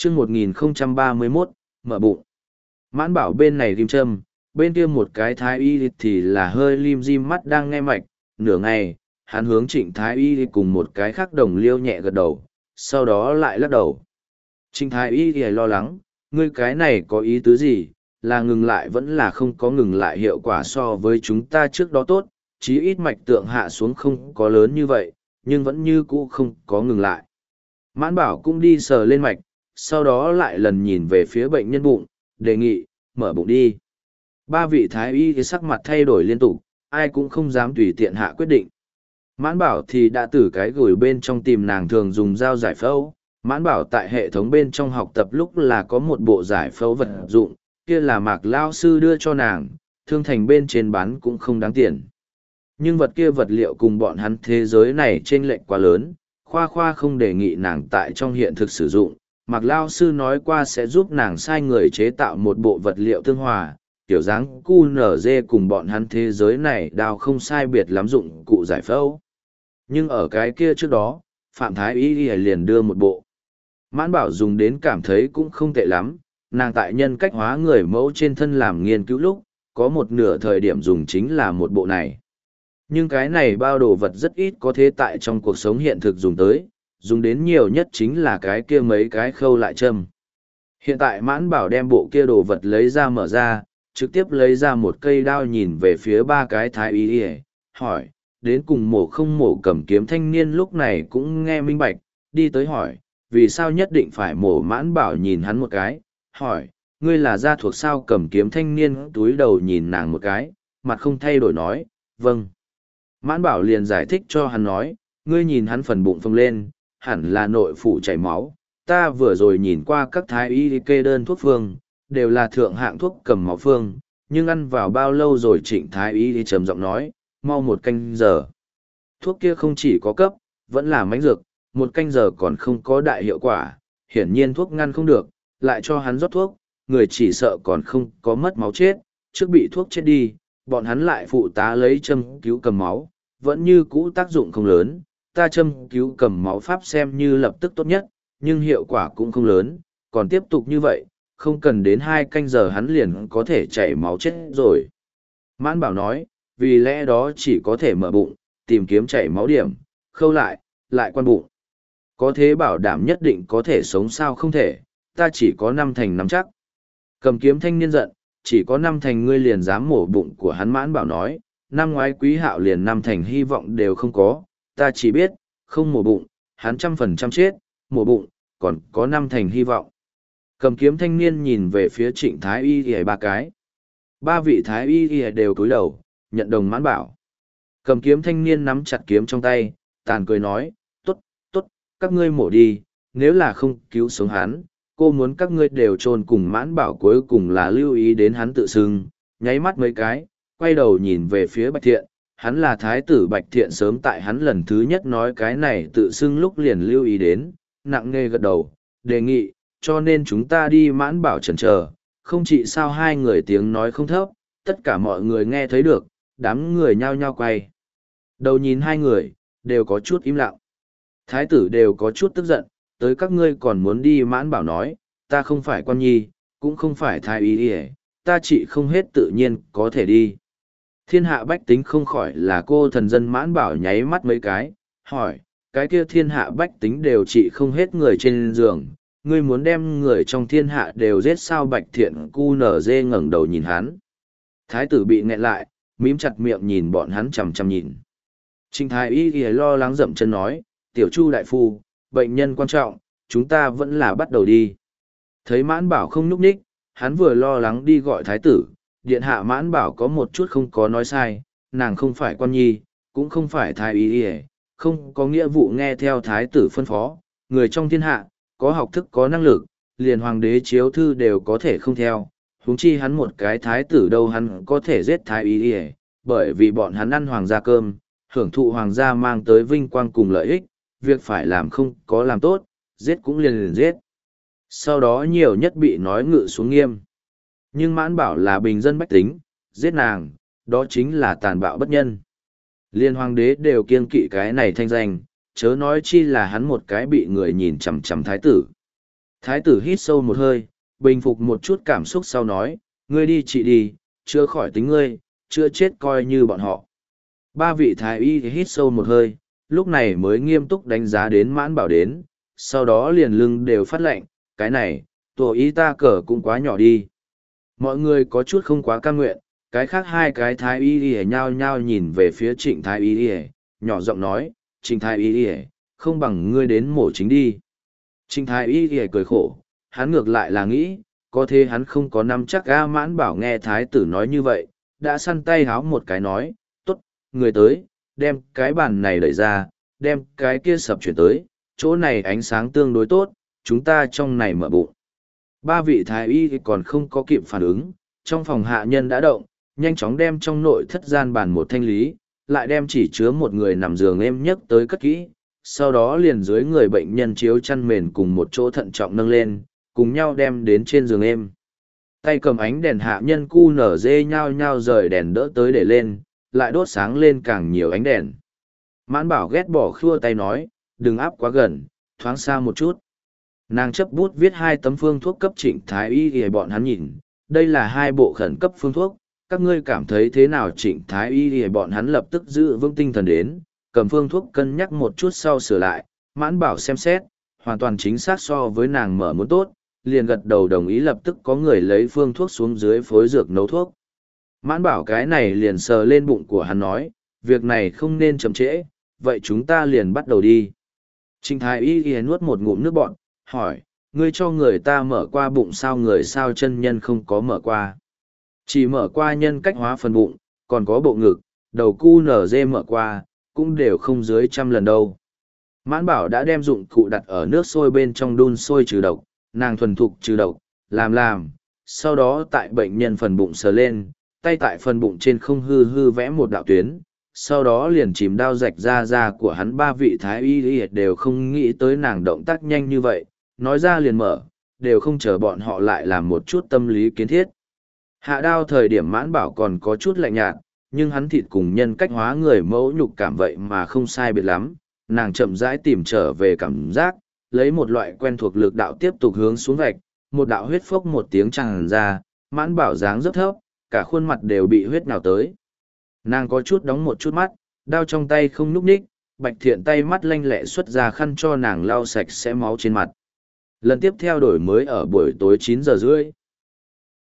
chương 1031, mở bụng. Mãn bảo bên này ghim châm, bên kia một cái thái y thì là hơi lim dim mắt đang nghe mạch, nửa ngày, hắn hướng Trịnh thái y cùng một cái khác đồng liêu nhẹ gật đầu, sau đó lại lắc đầu. Trịnh thái y thì lo lắng, ngươi cái này có ý tứ gì, là ngừng lại vẫn là không có ngừng lại, hiệu quả so với chúng ta trước đó tốt, chí ít mạch tượng hạ xuống không có lớn như vậy, nhưng vẫn như cũ không có ngừng lại. Mãn bảo cũng đi sờ lên mạch, sau đó lại lần nhìn về phía bệnh nhân bụng, đề nghị, mở bụng đi. Ba vị thái y thì sắc mặt thay đổi liên tục, ai cũng không dám tùy tiện hạ quyết định. Mãn bảo thì đã từ cái gửi bên trong tìm nàng thường dùng dao giải phẫu. Mãn bảo tại hệ thống bên trong học tập lúc là có một bộ giải phẫu vật dụng, kia là Mạc lao sư đưa cho nàng, thương thành bên trên bán cũng không đáng tiền. Nhưng vật kia vật liệu cùng bọn hắn thế giới này chênh lệch quá lớn, khoa không đề nghị nàng tại trong hiện thực sử dụng. Mạc lao sư nói qua sẽ giúp nàng sai người chế tạo một bộ vật liệu tương hòa, kiểu dáng QNZ cùng bọn hắn thế giới này đào không sai biệt lắm dụng cụ giải phẫu. Nhưng ở cái kia trước đó, Phạm Thái Y liền đưa một bộ. Mãn bảo dùng đến cảm thấy cũng không tệ lắm, nàng tại nhân cách hóa người mẫu trên thân làm nghiên cứu lúc, có một nửa thời điểm dùng chính là một bộ này. Nhưng cái này bao đồ vật rất ít có thế tại trong cuộc sống hiện thực dùng tới, dùng đến nhiều nhất chính là cái kia mấy cái khâu lại châm. Hiện tại mãn bảo đem bộ kia đồ vật lấy ra mở ra, trực tiếp lấy ra một cây đao nhìn về phía ba cái thái y hỏi, đến cùng mổ không mổ cầm kiếm thanh niên lúc này cũng nghe minh bạch, đi tới hỏi, vì sao nhất định phải mổ? Mãn bảo nhìn hắn một cái, hỏi, ngươi là gia thuộc sao? Cầm kiếm thanh niên túi đầu nhìn nàng một cái, mặt không thay đổi nói, vâng. Mãn bảo liền giải thích cho hắn nói, ngươi nhìn hắn phần bụng phồng lên, hẳn là nội phủ chảy máu, ta vừa rồi nhìn qua các thái y kê đơn thuốc phương, đều là thượng hạng thuốc cầm máu phương, nhưng ăn vào bao lâu rồi? Trịnh thái y trầm giọng nói, mau 1 canh giờ. Thuốc kia không chỉ có cấp, vẫn là mánh dược, 1 canh giờ còn không có đại hiệu quả, hiển nhiên thuốc ngăn không được, lại cho hắn rót thuốc, người chỉ sợ còn không có mất máu chết, trước bị thuốc chết đi, bọn hắn lại phụ tá lấy châm cứu cầm máu, vẫn như cũ tác dụng không lớn, ta châm cứu cầm máu pháp xem như lập tức tốt nhất, nhưng hiệu quả cũng không lớn, còn tiếp tục như vậy, không cần đến 2 canh giờ hắn liền có thể chảy máu chết rồi. Mãn bảo nói, vì lẽ đó chỉ có thể mở bụng, tìm kiếm chảy máu điểm, khâu lại quan bụng. Có thế bảo đảm nhất định có thể sống sao? Không thể, ta chỉ có 5 thành nắm chắc. Cầm kiếm thanh niên giận, chỉ có 5 thành ngươi liền dám mổ bụng của hắn? Mãn bảo nói, năm ngoái Quý Hạo liền 5 thành hy vọng đều không có, ta chỉ biết, không mổ bụng, hắn 100% chết, mổ bụng, còn có 5 thành hy vọng. Cầm kiếm thanh niên nhìn về phía Trịnh thái y ba cái. Ba vị thái y đều cúi đầu, nhận đồng Mãn bảo. Cầm kiếm thanh niên nắm chặt kiếm trong tay, tàn cười nói, tốt, các ngươi mổ đi, nếu là không cứu sống hắn, cô muốn các ngươi đều chôn cùng. Mãn bảo cuối cùng là lưu ý đến hắn tự xưng, nháy mắt mấy cái, quay đầu nhìn về phía Bạch Thiện, hắn là thái tử. Bạch Thiện sớm tại hắn lần thứ nhất nói cái này tự xưng lúc liền lưu ý đến, nặng nề gật đầu, đề nghị, cho nên chúng ta đi. Mãn bảo chần chờ, không chỉ sao hai người tiếng nói không thấp, tất cả mọi người nghe thấy được, đám người nhao nhao quay đầu nhìn hai người, đều có chút im lặng. Thái tử đều có chút tức giận, tới các ngươi còn muốn đi? Mãn bảo nói, ta không phải quan nhi, cũng không phải thái y, ta trị không hết tự nhiên có thể đi. Thiên hạ bách tính không khỏi là cô thần dân? Mãn bảo nháy mắt mấy cái, hỏi, cái kia thiên hạ bách tính đều trị không hết người trên giường, ngươi muốn đem người trong thiên hạ đều giết sao? Bạch Thiện cu nở dê ngẩng đầu nhìn hắn. Thái tử bị nghẹn lại, mím chặt miệng nhìn bọn hắn chằm chằm nhìn. Trịnh thái y lo lắng dậm chân nói, tiểu Chu đại phu, bệnh nhân quan trọng, chúng ta vẫn là bắt đầu đi. Thấy Mãn bảo không nhúc nhích, hắn vừa lo lắng đi gọi thái tử. Điện hạ, Mãn bảo có một chút không có nói sai, nàng không phải quan nhi, cũng không phải thái y, không có nghĩa vụ nghe theo thái tử phân phó. Người trong thiên hạ, có học thức có năng lực, liền hoàng đế chiếu thư đều có thể không theo. Huống chi hắn một cái thái tử đâu hắn có thể giết thái y, bởi vì bọn hắn ăn hoàng gia cơm, hưởng thụ hoàng gia mang tới vinh quang cùng lợi ích, việc phải làm không có làm tốt, giết cũng liền giết. Sau đó nhiều nhất bị nói ngự xuống nghiêm. Nhưng Mãn bảo là bình dân bách tính, giết nàng, đó chính là tàn bạo bất nhân. Liên hoàng đế đều kiêng kỵ cái này thanh danh, chớ nói chi là hắn một cái bị người nhìn chằm chằm thái tử. Thái tử hít sâu một hơi, bình phục một chút cảm xúc sau nói, ngươi đi trị đi, chữa khỏi tính ngươi, chữa chết coi như bọn họ. Ba vị thái y hít sâu một hơi, lúc này mới nghiêm túc đánh giá đến Mãn Bảo đến, sau đó liền lưng đều phát lệnh, cái này, tổ ý ta cờ cũng quá nhỏ đi. Mọi người có chút không quá cam nguyện, cái khác hai cái thái y nhao nhao nhìn về phía trịnh thái y, nhỏ giọng nói, trịnh thái y, không bằng ngươi đến mổ chính đi. Trịnh thái y cười khổ, hắn ngược lại là nghĩ, có thế hắn không có nắm chắc ga. Mãn Bảo nghe thái tử nói như vậy, đã săn tay háo một cái nói, tốt, người tới, đem cái bàn này đẩy ra, đem cái kia sập chuyển tới, chỗ này ánh sáng tương đối tốt, chúng ta trong này mở bụng. Ba vị thái y còn không có kịp phản ứng, trong phòng hạ nhân đã động, nhanh chóng đem trong nội thất gian bàn một thanh lý, lại đem chỉ chứa một người nằm giường êm nhất tới cất kỹ, sau đó liền dưới người bệnh nhân chiếu chăn mền cùng một chỗ thận trọng nâng lên, cùng nhau đem đến trên giường êm. Tay cầm ánh đèn hạ nhân cu nở dê nhao nhao rời đèn đỡ tới để lên, lại đốt sáng lên càng nhiều ánh đèn. Mãn Bảo ghét bỏ khua tay nói, đừng áp quá gần, thoáng xa một chút. Nàng chấp bút viết 2 tấm phương thuốc cấp trịnh thái y để bọn hắn nhìn, đây là 2 bộ khẩn cấp phương thuốc, các ngươi cảm thấy thế nào? Trịnh thái y để bọn hắn lập tức giữ vững tinh thần đến, cầm phương thuốc cân nhắc một chút sau sửa lại, Mãn Bảo xem xét, hoàn toàn chính xác so với nàng mở muốn tốt, liền gật đầu đồng ý. Lập tức có người lấy phương thuốc xuống dưới phối dược nấu thuốc. Mãn Bảo cái này liền sờ lên bụng của hắn nói, việc này không nên chậm trễ, vậy chúng ta liền bắt đầu đi. Trịnh thái y nuốt một ngụm nước bọt, hỏi, ngươi cho người ta mở qua bụng sao? Người sao chân nhân không có mở qua? Chỉ mở qua nhân cách hóa phần bụng, còn có bộ ngực, đầu cu nở dê mở qua, cũng đều không dưới 100 lần đâu. Mãn Bảo đã đem dụng cụ đặt ở nước sôi bên trong đun sôi trừ độc, nàng thuần thục trừ độc, làm, sau đó tại bệnh nhân phần bụng sờ lên, tay tại phần bụng trên không hư vẽ một đạo tuyến, sau đó liền chìm đao rạch da của hắn. Ba vị thái y đều không nghĩ tới nàng động tác nhanh như vậy, nói ra liền mở, đều không chờ bọn họ lại làm một chút tâm lý kiến thiết. Hạ đao thời điểm Mãn Bảo còn có chút lạnh nhạt, nhưng hắn thịt cùng nhân cách hóa người mẫu nhục cảm vậy mà không sai biệt lắm, nàng chậm rãi tìm trở về cảm giác, lấy một loại quen thuộc lực đạo tiếp tục hướng xuống vạch, một đạo huyết phốc một tiếng tràn ra, Mãn Bảo dáng rất thấp, cả khuôn mặt đều bị huyết nào tới. Nàng có chút đóng một chút mắt, đao trong tay không nhúc nhích, Bạch Thiện tay mắt lanh lẹ xuất ra khăn cho nàng lau sạch sẽ máu trên mặt. Lần tiếp theo đổi mới ở buổi tối 9 giờ rưỡi.